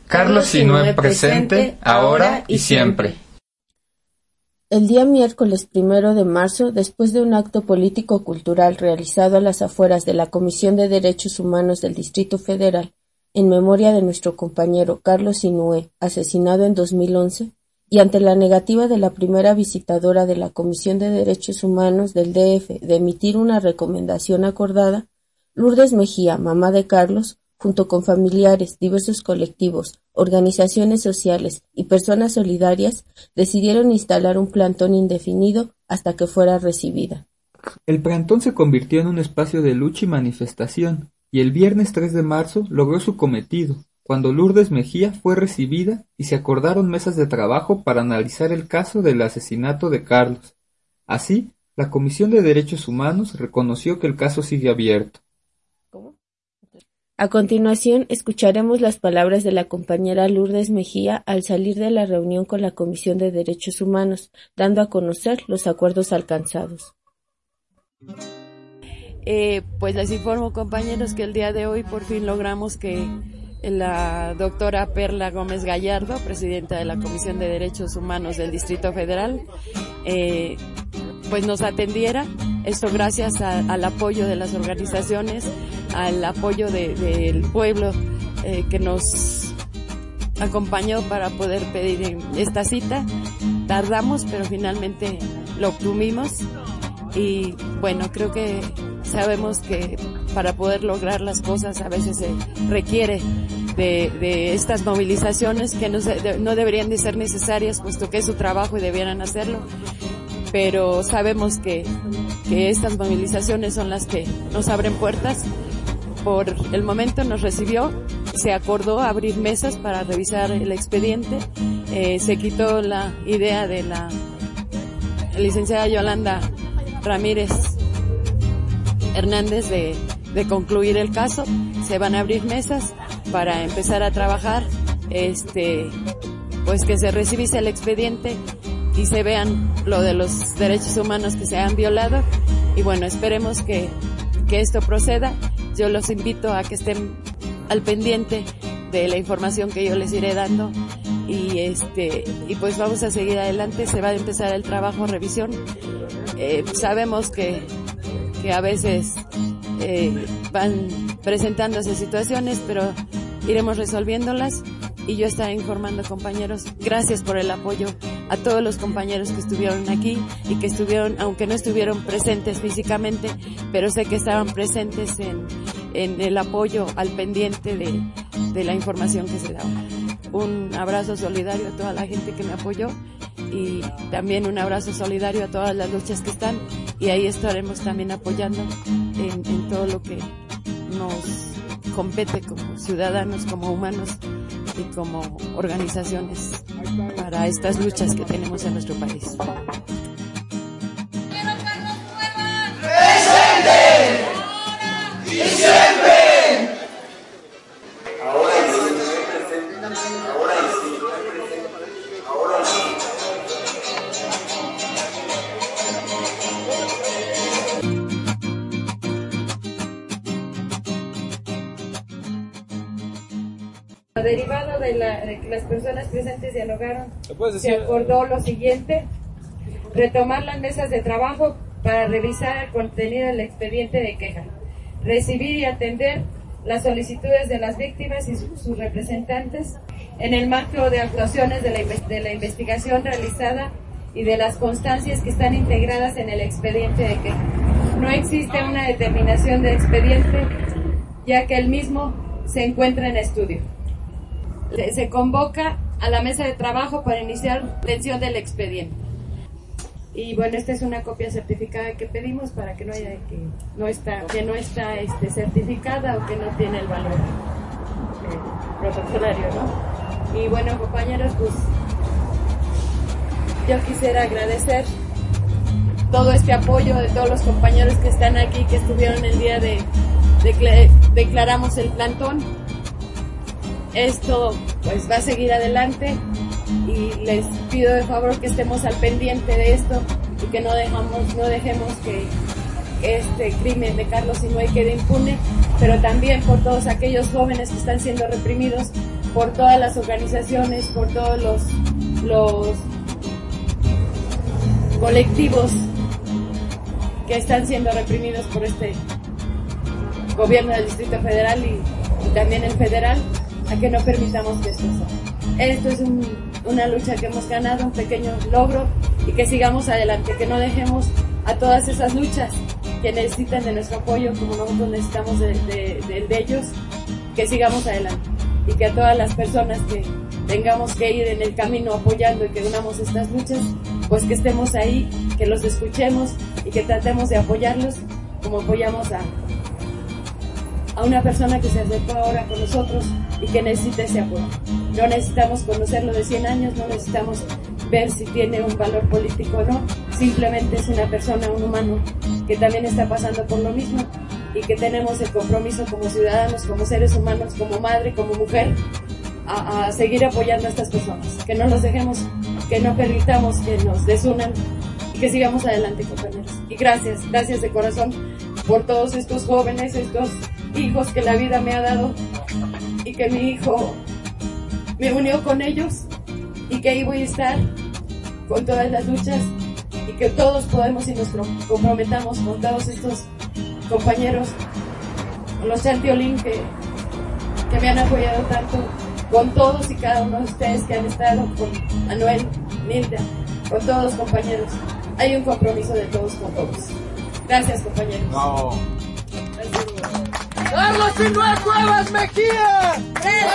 Carlos Sinué presente, ahora y siempre. El día miércoles 1 de marzo, después de un acto político-cultural realizado a las afueras de la Comisión de Derechos Humanos del Distrito Federal, en memoria de nuestro compañero Carlos Sinué, asesinado en 2011, y ante la negativa de la primera visitadora de la Comisión de Derechos Humanos del DF de emitir una recomendación acordada, Lourdes Mejía, mamá de Carlos, junto con familiares, diversos colectivos, organizaciones sociales y personas solidarias, decidieron instalar un plantón indefinido hasta que fuera recibida. El plantón se convirtió en un espacio de lucha y manifestación, y el viernes 3 de marzo logró su cometido, cuando Lourdes Mejía fue recibida y se acordaron mesas de trabajo para analizar el caso del asesinato de Carlos. Así, la Comisión de Derechos Humanos reconoció que el caso sigue abierto. A continuación, escucharemos las palabras de la compañera Lourdes Mejía al salir de la reunión con la Comisión de Derechos Humanos, dando a conocer los acuerdos alcanzados. Pues les informo, compañeros, que el día de hoy por fin logramos que la doctora Perla Gómez Gallardo, presidenta de la Comisión de Derechos Humanos del Distrito Federal, pues nos atendiera. Esto gracias al apoyo de las organizaciones, al apoyo del pueblo que nos acompañó para poder pedir esta cita. Tardamos, pero finalmente lo obtuvimos. Y bueno, creo que sabemos que para poder lograr las cosas a veces se requiere de estas movilizaciones que no deberían de ser necesarias, puesto que es su trabajo y debieran hacerlo. Pero sabemos que estas movilizaciones son las que nos abren puertas. Por el momento nos recibió, se acordó abrir mesas para revisar el expediente, se quitó la idea de la licenciada Yolanda Ramírez Hernández de concluir el caso. Se van a abrir mesas para empezar a trabajar, pues que se revise el expediente y se vean lo de los derechos humanos que se han violado. Y bueno, esperemos que esto proceda. Yo los invito a que estén al pendiente de la información que yo les iré dando y pues vamos a seguir adelante. Se va a empezar el trabajo, revisión. Sabemos que a veces van presentándose situaciones, pero iremos resolviéndolas. Y yo estaré informando, compañeros. Gracias por el apoyo a todos los compañeros que estuvieron aquí y que estuvieron, aunque no estuvieron presentes físicamente, pero sé que estaban presentes en el apoyo al pendiente de la información que se daba. Un abrazo solidario a toda la gente que me apoyó y también un abrazo solidario a todas las luchas que están, y ahí estaremos también apoyando en todo lo que nos compete como ciudadanos, como humanos y como organizaciones para estas luchas que tenemos en nuestro país. ¡Presente! ¡Y siempre! Ahora y sí. Ahora y sí. Ahora sí. Derivado de que las personas presentes dialogaron, se acordó lo siguiente: retomar las mesas de trabajo para revisar el contenido del expediente de queja, recibir y atender las solicitudes de las víctimas y sus representantes en el marco de actuaciones de la investigación realizada y de las constancias que están integradas en el expediente de queja. No existe una determinación de expediente, ya que el mismo se encuentra en estudio. Se convoca a la mesa de trabajo para iniciar la atención del expediente. Y bueno, esta es una copia certificada que pedimos para que no haya que no está certificada o que no tiene el valor protocolario, ¿no? Y bueno, compañeros, pues yo quisiera agradecer todo este apoyo de todos los compañeros que están aquí, que estuvieron el día de declaramos el plantón. Esto pues va a seguir adelante y les pido de favor que estemos al pendiente de esto y que no dejemos que este crimen de Carlos Sinué quede impune, pero también por todos aquellos jóvenes que están siendo reprimidos por todas las organizaciones, por todos los colectivos que están siendo reprimidos por este gobierno del Distrito Federal y también el federal, a que no permitamos que esto sea. Esto es una lucha que hemos ganado, un pequeño logro, y que sigamos adelante, que no dejemos a todas esas luchas que necesitan de nuestro apoyo, como nosotros necesitamos de ellos, que sigamos adelante, y que a todas las personas que tengamos que ir en el camino apoyando y que unamos estas luchas, pues que estemos ahí, que los escuchemos y que tratemos de apoyarlos como apoyamos a una persona que se acercó ahora con nosotros y que necesita ese apoyo. No necesitamos conocerlo de 100 años, no necesitamos ver si tiene un valor político o no, simplemente es una persona, un humano que también está pasando por lo mismo y que tenemos el compromiso como ciudadanos, como seres humanos, como madre, como mujer, a seguir apoyando a estas personas, que no los dejemos, que no permitamos que nos desunan y que sigamos adelante, compañeros. Y gracias de corazón por todos estos jóvenes, estos hijos que la vida me ha dado y que mi hijo me unió con ellos y que ahí voy a estar con todas las luchas y que todos podemos y nos comprometamos con todos estos compañeros, con los Chantiolín que me han apoyado tanto, con todos y cada uno de ustedes que han estado, con Manuel, Nilda, con todos los compañeros. Hay un compromiso de todos con todos. Gracias, compañeros. No. Gracias. ¡Carlos Sinue Cuevas Mejía!